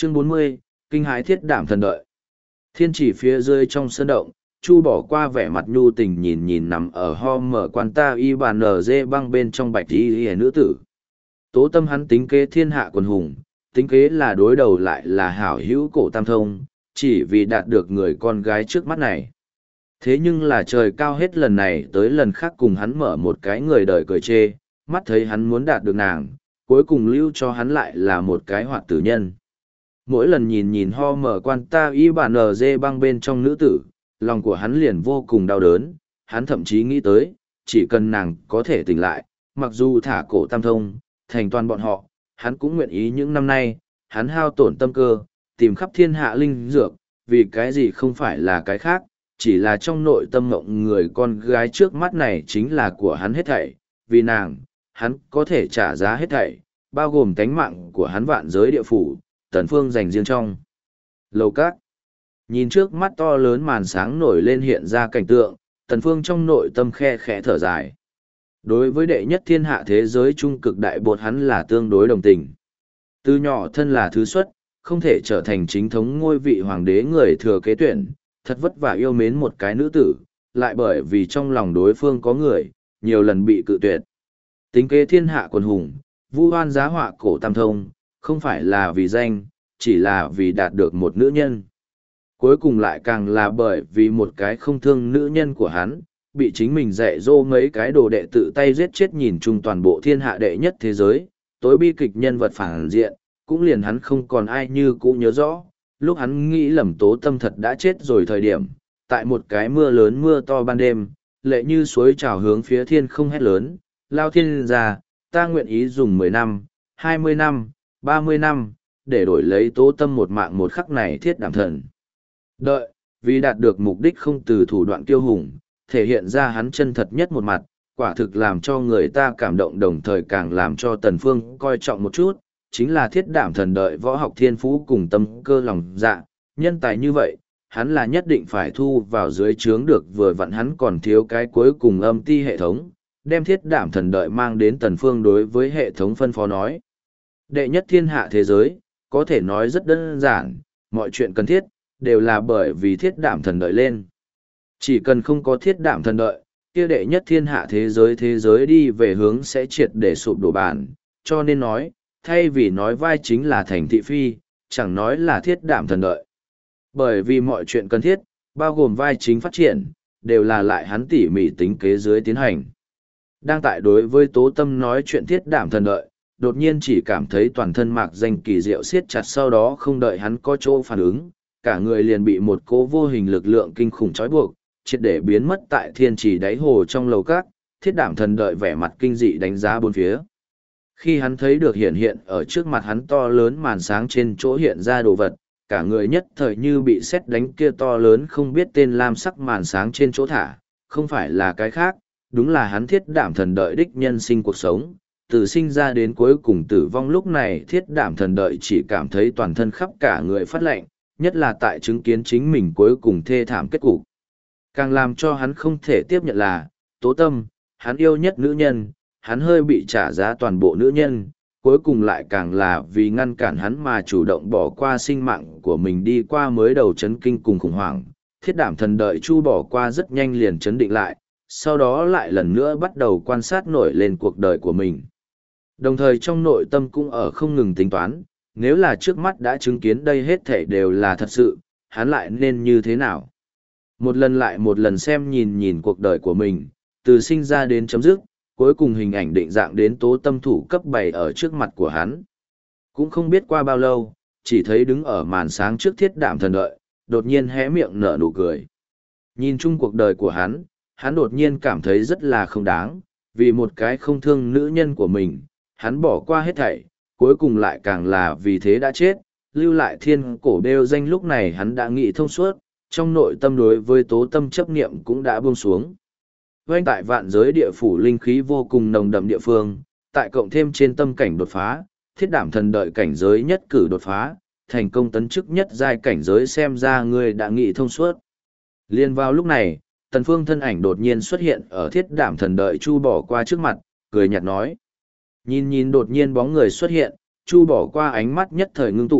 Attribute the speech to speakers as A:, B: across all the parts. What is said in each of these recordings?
A: Chương 40, kinh hãi thiết đảm thần đợi. Thiên chỉ phía dưới trong sân động, Chu bỏ qua vẻ mặt nhu tình nhìn nhìn nằm ở ho mở quan ta y bàn nở dê băng bên trong bạch y hề nữ tử. Tố tâm hắn tính kế thiên hạ quần hùng, tính kế là đối đầu lại là hảo hữu cổ tam thông, chỉ vì đạt được người con gái trước mắt này. Thế nhưng là trời cao hết lần này tới lần khác cùng hắn mở một cái người đời cười chê, mắt thấy hắn muốn đạt được nàng, cuối cùng lưu cho hắn lại là một cái hoạt tử nhân. Mỗi lần nhìn nhìn ho mở quan ta y bản nở dê băng bên trong nữ tử, lòng của hắn liền vô cùng đau đớn, hắn thậm chí nghĩ tới, chỉ cần nàng có thể tỉnh lại, mặc dù thả cổ tam thông, thành toàn bọn họ, hắn cũng nguyện ý những năm nay, hắn hao tổn tâm cơ, tìm khắp thiên hạ linh dược, vì cái gì không phải là cái khác, chỉ là trong nội tâm mộng người con gái trước mắt này chính là của hắn hết thảy, vì nàng, hắn có thể trả giá hết thảy, bao gồm tánh mạng của hắn vạn giới địa phủ, Tần Phương dành riêng trong. Lầu Các. Nhìn trước mắt to lớn màn sáng nổi lên hiện ra cảnh tượng, Tần Phương trong nội tâm khe khẽ thở dài. Đối với đệ nhất thiên hạ thế giới trung cực đại bột hắn là tương đối đồng tình. Từ nhỏ thân là thứ xuất, không thể trở thành chính thống ngôi vị hoàng đế người thừa kế tuyển, thật vất vả yêu mến một cái nữ tử, lại bởi vì trong lòng đối phương có người, nhiều lần bị cự tuyệt. Tính kế thiên hạ quần hùng, vu oan giá họa cổ tam thông, không phải là vì danh, chỉ là vì đạt được một nữ nhân. Cuối cùng lại càng là bởi vì một cái không thương nữ nhân của hắn, bị chính mình dạy dỗ mấy cái đồ đệ tự tay giết chết nhìn chung toàn bộ thiên hạ đệ nhất thế giới, tối bi kịch nhân vật phản diện, cũng liền hắn không còn ai như cũ nhớ rõ, lúc hắn nghĩ lầm tố tâm thật đã chết rồi thời điểm, tại một cái mưa lớn mưa to ban đêm, lệ như suối trào hướng phía thiên không hét lớn, lao thiên ra, ta nguyện ý dùng 10 năm, 20 năm, 30 năm, để đổi lấy tố tâm một mạng một khắc này thiết đảm thần. Đợi, vì đạt được mục đích không từ thủ đoạn kiêu hùng, thể hiện ra hắn chân thật nhất một mặt, quả thực làm cho người ta cảm động đồng thời càng làm cho Tần Phương coi trọng một chút, chính là thiết đảm thần đợi võ học thiên phú cùng tâm cơ lòng dạ, nhân tài như vậy, hắn là nhất định phải thu vào dưới trướng được vừa vặn hắn còn thiếu cái cuối cùng âm ti hệ thống, đem thiết đảm thần đợi mang đến Tần Phương đối với hệ thống phân phó nói. Đệ nhất thiên hạ thế giới, có thể nói rất đơn giản, mọi chuyện cần thiết, đều là bởi vì thiết đảm thần đợi lên. Chỉ cần không có thiết đảm thần đợi, kia đệ nhất thiên hạ thế giới đi về hướng sẽ triệt để sụp đổ bản, cho nên nói, thay vì nói vai chính là thành thị phi, chẳng nói là thiết đảm thần đợi. Bởi vì mọi chuyện cần thiết, bao gồm vai chính phát triển, đều là lại hắn tỉ mỉ tính kế dưới tiến hành. Đang tại đối với tố tâm nói chuyện thiết đảm thần đợi, đột nhiên chỉ cảm thấy toàn thân mạc danh kỳ diệu siết chặt sau đó không đợi hắn có chỗ phản ứng, cả người liền bị một cỗ vô hình lực lượng kinh khủng trói buộc, triệt để biến mất tại thiên trì đáy hồ trong lầu các, thiết đảm thần đợi vẻ mặt kinh dị đánh giá bốn phía. Khi hắn thấy được hiện ở trước mặt hắn to lớn màn sáng trên chỗ hiện ra đồ vật, cả người nhất thời như bị sét đánh kia to lớn không biết tên lam sắc màn sáng trên chỗ thả, không phải là cái khác, đúng là hắn thiết đảm thần đợi đích nhân sinh cuộc sống. Từ sinh ra đến cuối cùng tử vong lúc này thiết đảm thần đợi chỉ cảm thấy toàn thân khắp cả người phát lạnh, nhất là tại chứng kiến chính mình cuối cùng thê thảm kết cục. Càng làm cho hắn không thể tiếp nhận là, tố tâm, hắn yêu nhất nữ nhân, hắn hơi bị trả giá toàn bộ nữ nhân, cuối cùng lại càng là vì ngăn cản hắn mà chủ động bỏ qua sinh mạng của mình đi qua mới đầu chấn kinh cùng khủng hoảng. Thiết đảm thần đợi Chu bỏ qua rất nhanh liền chấn định lại, sau đó lại lần nữa bắt đầu quan sát nổi lên cuộc đời của mình. Đồng thời trong nội tâm cũng ở không ngừng tính toán, nếu là trước mắt đã chứng kiến đây hết thảy đều là thật sự, hắn lại nên như thế nào? Một lần lại một lần xem nhìn cuộc đời của mình, từ sinh ra đến chấm dứt, cuối cùng hình ảnh định dạng đến tố tâm thủ cấp 7 ở trước mặt của hắn. Cũng không biết qua bao lâu, chỉ thấy đứng ở màn sáng trước thiết đảm thần đợi, đột nhiên hé miệng nở nụ cười. Nhìn chung cuộc đời của hắn đột nhiên cảm thấy rất là không đáng, vì một cái không thương nữ nhân của mình, hắn bỏ qua hết thảy, cuối cùng lại càng là vì thế đã chết, lưu lại thiên cổ đeo danh lúc này hắn đã nghĩ thông suốt, trong nội tâm đối với tố tâm chấp niệm cũng đã buông xuống. Vênh tại vạn giới địa phủ linh khí vô cùng nồng đậm địa phương, tại cộng thêm trên tâm cảnh đột phá, thiết đảm thần đợi cảnh giới nhất cử đột phá, thành công tấn chức nhất giai cảnh giới xem ra ngươi đã nghĩ thông suốt. Liên vào lúc này, Tần Phương thân ảnh đột nhiên xuất hiện ở thiết đảm thần đợi Chu bỏ qua trước mặt, cười nhạt nói. Nhìn đột nhiên bóng người xuất hiện, Chu bỏ qua ánh mắt nhất thời ngưng tụ,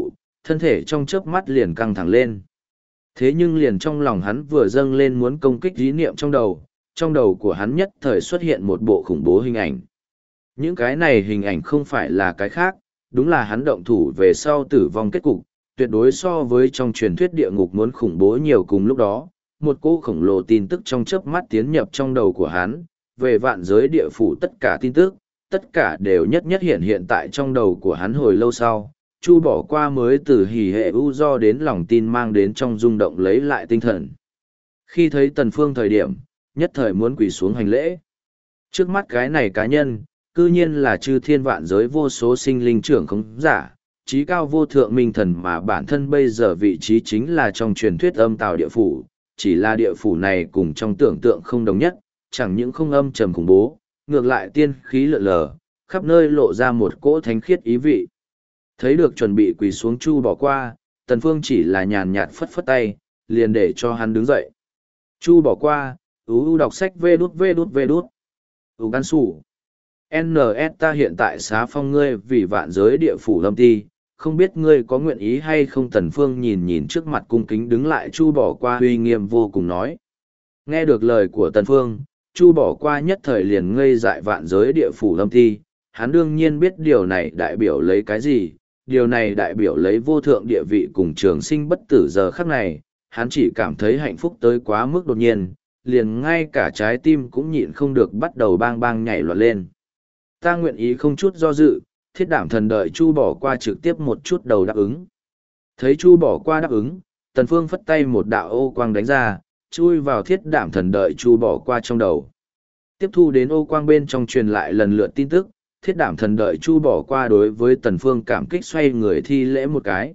A: thân thể trong chớp mắt liền căng thẳng lên. Thế nhưng liền trong lòng hắn vừa dâng lên muốn công kích ý niệm trong đầu của hắn nhất thời xuất hiện một bộ khủng bố hình ảnh. Những cái này hình ảnh không phải là cái khác, đúng là hắn động thủ về sau tử vong kết cục, tuyệt đối so với trong truyền thuyết địa ngục muốn khủng bố nhiều. Cùng lúc đó, một cỗ khổng lồ tin tức trong chớp mắt tiến nhập trong đầu của hắn, về vạn giới địa phủ tất cả tin tức, tất cả đều nhất nhất hiện tại trong đầu của hắn. Hồi lâu sau, Chu Bỏ Qua mới từ hỉ hệ u do đến lòng tin mang đến trong rung động lấy lại tinh thần. Khi thấy Tần Phương thời điểm, nhất thời muốn quỳ xuống hành lễ. Trước mắt cái này cá nhân, cư nhiên là chư thiên vạn giới vô số sinh linh trưởng khống giả, trí cao vô thượng minh thần, mà bản thân bây giờ vị trí chính là trong truyền thuyết âm tào địa phủ. Chỉ là địa phủ này cùng trong tưởng tượng không đồng nhất, chẳng những không âm trầm khủng bố, ngược lại tiên khí lượn lờ, khắp nơi lộ ra một cỗ thánh khiết ý vị. Thấy được chuẩn bị quỳ xuống Chu Bỏ Qua, Tần Phương chỉ là nhàn nhạt phất phất tay, liền để cho hắn đứng dậy. Chu Bỏ Qua, đọc sách vê đút. Gan sủ. NS ta hiện tại xá phong ngươi vì vạn giới địa phủ lâm ti, không biết ngươi có nguyện ý hay không. Tần Phương nhìn nhìn trước mặt cung kính đứng lại Chu Bỏ Qua, uy nghiêm vô cùng nói. Nghe được lời của Tần Phương, Chu Bỏ Qua nhất thời liền ngây dại. Vạn giới địa phủ lâm ti, hắn đương nhiên biết điều này đại biểu lấy cái gì, điều này đại biểu lấy vô thượng địa vị cùng trường sinh bất tử. Giờ khắc này, hắn chỉ cảm thấy hạnh phúc tới quá mức đột nhiên, liền ngay cả trái tim cũng nhịn không được bắt đầu bang bang nhảy loạn lên. Ta nguyện ý, không chút do dự. Thiết Đảm Thần đợi Chu Bỏ Qua trực tiếp một chút đầu đáp ứng. Thấy Chu Bỏ Qua đáp ứng, Tần Phương phất tay một đạo ô quang đánh ra, chui vào Thiết Đảm Thần đợi Chu Bỏ Qua trong đầu. Tiếp thu đến ô quang bên trong truyền lại lần lượt tin tức, Thiết Đảm Thần đợi Chu Bỏ Qua đối với Tần Phương cảm kích xoay người thi lễ một cái.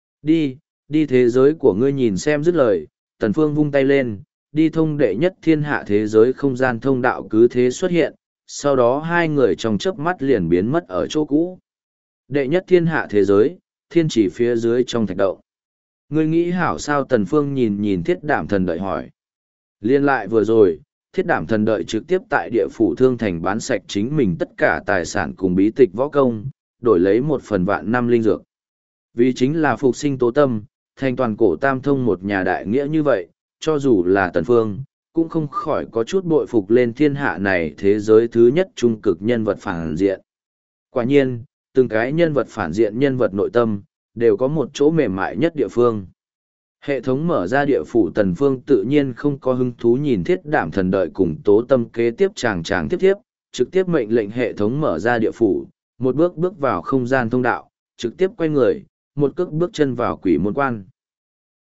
A: Đi thế giới của ngươi nhìn xem. Dứt lời, Tần Phương vung tay lên, đi thông đệ nhất thiên hạ thế giới không gian thông đạo cứ thế xuất hiện, sau đó hai người trong chớp mắt liền biến mất ở chỗ cũ. Đệ nhất thiên hạ thế giới, thiên chỉ phía dưới trong thạch động. Ngươi nghĩ hảo sao? Tần Phương nhìn nhìn Thiết Đảm Thần đợi hỏi. Liên lại vừa rồi, Thiết Đảm Thần đợi trực tiếp tại địa phủ Thương Thành bán sạch chính mình tất cả tài sản cùng bí tịch võ công, đổi lấy 1/10000 linh dược. Vì chính là phục sinh tố tâm, thành toàn cổ tam thông một nhà đại nghĩa như vậy, cho dù là Tần Phương, cũng không khỏi có chút bội phục lên thiên hạ này thế giới thứ nhất trung cực nhân vật phản diện. Quả nhiên, từng cái nhân vật phản diện, nhân vật nội tâm, đều có một chỗ mềm mại nhất địa phương. Hệ thống mở ra địa phủ. Tần Phương tự nhiên không có hứng thú nhìn Thiết Đảm Thần đợi cùng tố tâm kế tiếp chàng tiếp, trực tiếp mệnh lệnh hệ thống mở ra địa phủ, một bước bước vào không gian thông đạo, trực tiếp quay người, một cước bước chân vào quỷ môn quan.